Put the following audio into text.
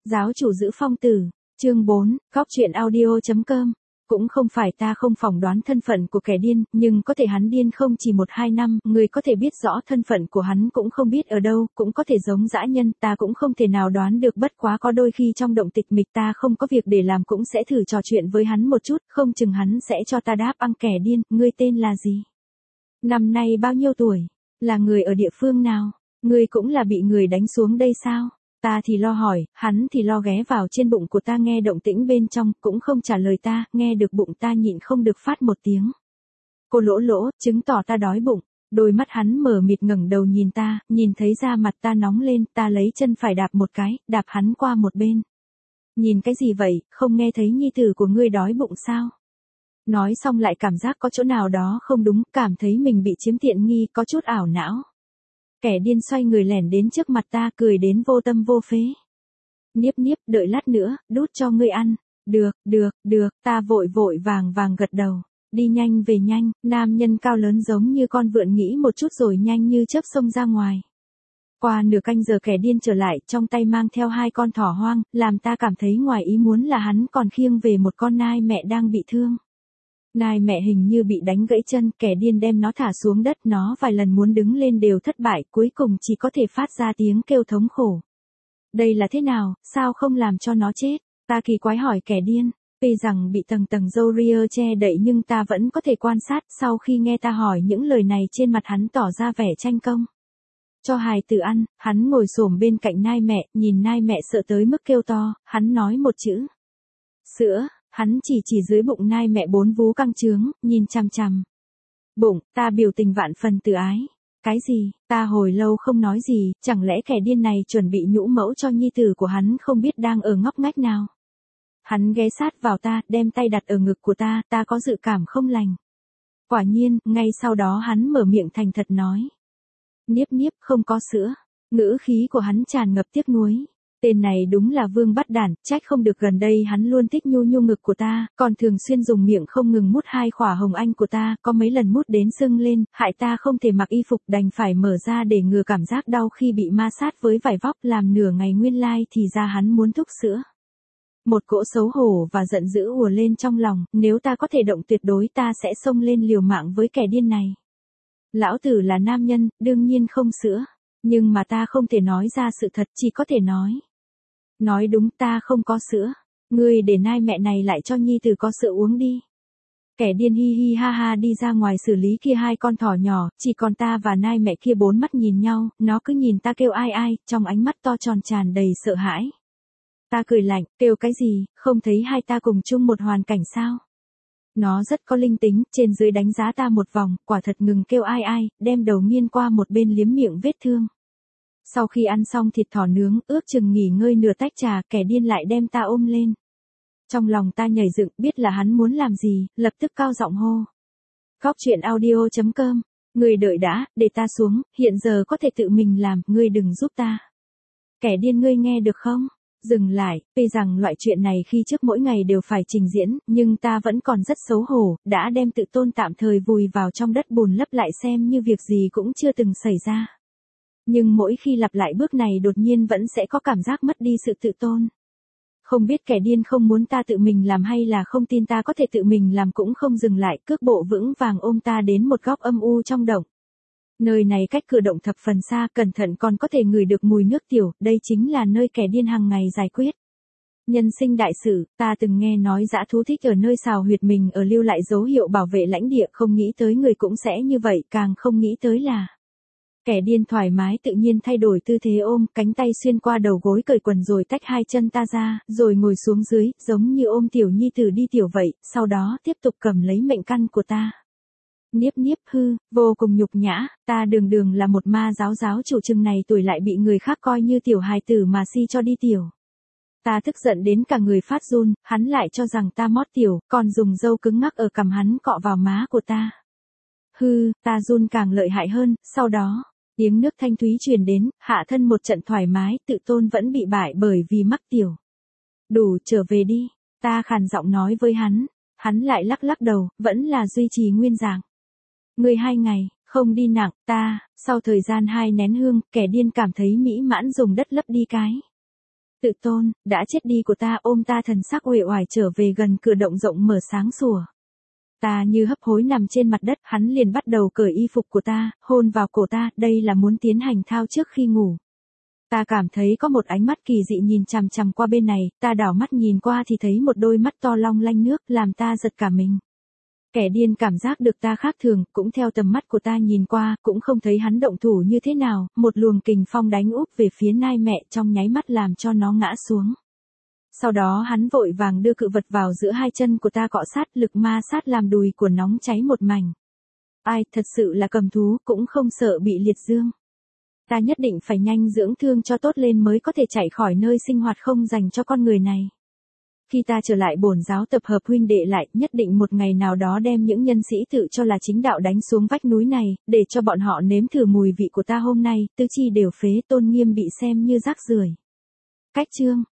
Giáo chủ giữ phong tử, chương 4, góc truyện audio.com. Cũng không phải ta không phỏng đoán thân phận của kẻ điên, nhưng có thể hắn điên không chỉ 1-2 năm, người có thể biết rõ thân phận của hắn cũng không biết ở đâu, cũng có thể giống dã nhân, ta cũng không thể nào đoán được, bất quá có đôi khi trong động tịch mịch ta không có việc để làm cũng sẽ thử trò chuyện với hắn một chút, không chừng hắn sẽ cho ta đáp ăn. Kẻ điên, ngươi tên là gì? Năm nay bao nhiêu tuổi? Là người ở địa phương nào? Ngươi cũng là bị người đánh xuống đây sao? Ta thì lo hỏi, hắn thì lo ghé vào trên bụng của ta nghe động tĩnh bên trong, cũng không trả lời ta, nghe được bụng ta nhịn không được phát một tiếng. Cô lỗ lỗ, chứng tỏ ta đói bụng. Đôi mắt hắn mở mịt ngẩng đầu nhìn ta, nhìn thấy da mặt ta nóng lên, ta lấy chân phải đạp một cái, đạp hắn qua một bên. Nhìn cái gì vậy, không nghe thấy nhi tử của ngươi đói bụng sao? Nói xong lại cảm giác có chỗ nào đó không đúng, cảm thấy mình bị chiếm tiện nghi, có chút ảo não. Kẻ điên xoay người lẻn đến trước mặt ta, cười đến vô tâm vô phế. Niếp niếp, đợi lát nữa, đút cho ngươi ăn. Được, ta vội vàng gật đầu. Đi nhanh về nhanh, nam nhân cao lớn giống như con vượn nghĩ một chút rồi nhanh như chớp xông ra ngoài. Qua nửa canh giờ kẻ điên trở lại, trong tay mang theo 2 con thỏ hoang, làm ta cảm thấy ngoài ý muốn là hắn còn khiêng về một con nai mẹ đang bị thương. Nai mẹ hình như bị đánh gãy chân, kẻ điên đem nó thả xuống đất, nó vài lần muốn đứng lên đều thất bại, cuối cùng chỉ có thể phát ra tiếng kêu thống khổ. Đây là thế nào, sao không làm cho nó chết? Ta kỳ quái hỏi kẻ điên, tuy rằng bị tầng râu ria che đậy nhưng ta vẫn có thể quan sát, sau khi nghe ta hỏi những lời này trên mặt hắn tỏ ra vẻ tranh công. Cho hài tử ăn, hắn ngồi xổm bên cạnh nai mẹ, nhìn nai mẹ sợ tới mức kêu to, hắn nói một chữ. Sữa. Hắn chỉ dưới bụng nai mẹ 4 vú căng trướng, nhìn chằm chằm. Bụng, ta biểu tình vạn phần từ ái. Cái gì, ta hồi lâu không nói gì, chẳng lẽ kẻ điên này chuẩn bị nhũ mẫu cho nhi tử của hắn không biết đang ở ngóc ngách nào. Hắn ghé sát vào ta, đem tay đặt ở ngực của ta có dự cảm không lành. Quả nhiên, ngay sau đó hắn mở miệng thành thật nói. Niếp niếp, không có sữa. Ngữ khí của hắn tràn ngập tiếc nuối. Tên này đúng là vương bắt đản, trách không được gần đây hắn luôn thích nhu ngực của ta, còn thường xuyên dùng miệng không ngừng mút 2 khỏa hồng anh của ta, có mấy lần mút đến sưng lên, hại ta không thể mặc y phục, đành phải mở ra để ngừa cảm giác đau khi bị ma sát với vải vóc, làm nửa ngày nguyên lai thì ra hắn muốn thúc sữa. Một cỗ xấu hổ và giận dữ ùa lên trong lòng, nếu ta có thể động tuyệt đối ta sẽ xông lên liều mạng với kẻ điên này. Lão tử là nam nhân, đương nhiên không sữa. Nhưng mà ta không thể nói ra sự thật, chỉ có thể nói đúng, ta không có sữa. Ngươi để nai mẹ này lại cho nhi tử có sữa uống đi. Kẻ điên hi hi ha ha đi ra ngoài xử lý kia 2 con thỏ nhỏ, chỉ còn ta và nai mẹ kia 4 mắt nhìn nhau, nó cứ nhìn ta kêu ai, trong ánh mắt to tròn tràn đầy sợ hãi. Ta cười lạnh, kêu cái gì, không thấy hai ta cùng chung một hoàn cảnh sao? Nó rất có linh tính, trên dưới đánh giá ta một vòng, quả thật ngừng kêu ai, đem đầu nghiêng qua một bên liếm miệng vết thương. Sau khi ăn xong thịt thỏ nướng, ước chừng nghỉ ngơi nửa tách trà, kẻ điên lại đem ta ôm lên. Trong lòng ta nhảy dựng, biết là hắn muốn làm gì, lập tức cao giọng hô. Góc truyện audio.com, ngươi đợi đã, để ta xuống, hiện giờ có thể tự mình làm, ngươi đừng giúp ta. Kẻ điên, ngươi nghe được không? Dừng lại, tuy rằng loại chuyện này khi trước mỗi ngày đều phải trình diễn, nhưng ta vẫn còn rất xấu hổ, đã đem tự tôn tạm thời vùi vào trong đất bùn lấp lại xem như việc gì cũng chưa từng xảy ra. Nhưng mỗi khi lặp lại bước này đột nhiên vẫn sẽ có cảm giác mất đi sự tự tôn. Không biết kẻ điên không muốn ta tự mình làm hay là không tin ta có thể tự mình làm cũng không dừng lại, cước bộ vững vàng ôm ta đến một góc âm u trong động. Nơi này cách cửa động thập phần xa, cẩn thận còn có thể ngửi được mùi nước tiểu, đây chính là nơi kẻ điên hàng ngày giải quyết. Nhân sinh đại sự, ta từng nghe nói dã thú thích ở nơi xào huyệt mình ở lưu lại dấu hiệu bảo vệ lãnh địa, không nghĩ tới người cũng sẽ như vậy, càng không nghĩ tới là. Kẻ điên thoải mái tự nhiên thay đổi tư thế ôm, cánh tay xuyên qua đầu gối cởi quần rồi tách 2 chân ta ra, rồi ngồi xuống dưới, giống như ôm tiểu nhi tử đi tiểu vậy, sau đó tiếp tục cầm lấy mệnh căn của ta. Niếp niếp hư, vô cùng nhục nhã, ta đường là một ma giáo chủ chừng này tuổi lại bị người khác coi như tiểu hài tử mà si cho đi tiểu. Ta tức giận đến cả người phát run, hắn lại cho rằng ta mót tiểu, còn dùng dâu cứng ngắc ở cằm hắn cọ vào má của ta. Hư, ta run càng lợi hại hơn, sau đó, tiếng nước thanh thúy truyền đến, hạ thân một trận thoải mái, tự tôn vẫn bị bại bởi vì mắc tiểu. Đủ, trở về đi, ta khàn giọng nói với hắn lại lắc đầu, vẫn là duy trì nguyên dạng. Người 2 ngày, không đi nặng, sau thời gian 2 nén hương, kẻ điên cảm thấy mỹ mãn dùng đất lấp đi cái Tự tôn, đã chết đi của ta ôm ta thần sắc uể oải trở về gần cửa động rộng mở sáng sủa. Ta như hấp hối nằm trên mặt đất, hắn liền bắt đầu cởi y phục của ta, hôn vào cổ ta, đây là muốn tiến hành thao trước khi ngủ. Ta cảm thấy có một ánh mắt kỳ dị nhìn chằm chằm qua bên này, ta đảo mắt nhìn qua thì thấy một đôi mắt to long lanh nước, làm ta giật cả mình. Kẻ điên cảm giác được ta khác thường, cũng theo tầm mắt của ta nhìn qua, cũng không thấy hắn động thủ như thế nào, một luồng kình phong đánh úp về phía nai mẹ trong nháy mắt làm cho nó ngã xuống. Sau đó hắn vội vàng đưa cự vật vào giữa hai chân của ta cọ sát, lực ma sát làm đùi của nóng cháy một mảnh. Ai, thật sự là cầm thú, cũng không sợ bị liệt dương. Ta nhất định phải nhanh dưỡng thương cho tốt lên mới có thể chạy khỏi nơi sinh hoạt không dành cho con người này. Khi ta trở lại bổn giáo tập hợp huynh đệ lại, nhất định một ngày nào đó đem những nhân sĩ tự cho là chính đạo đánh xuống vách núi này, để cho bọn họ nếm thử mùi vị của ta hôm nay, tứ chi đều phế, tôn nghiêm bị xem như rác rưởi. Cách chương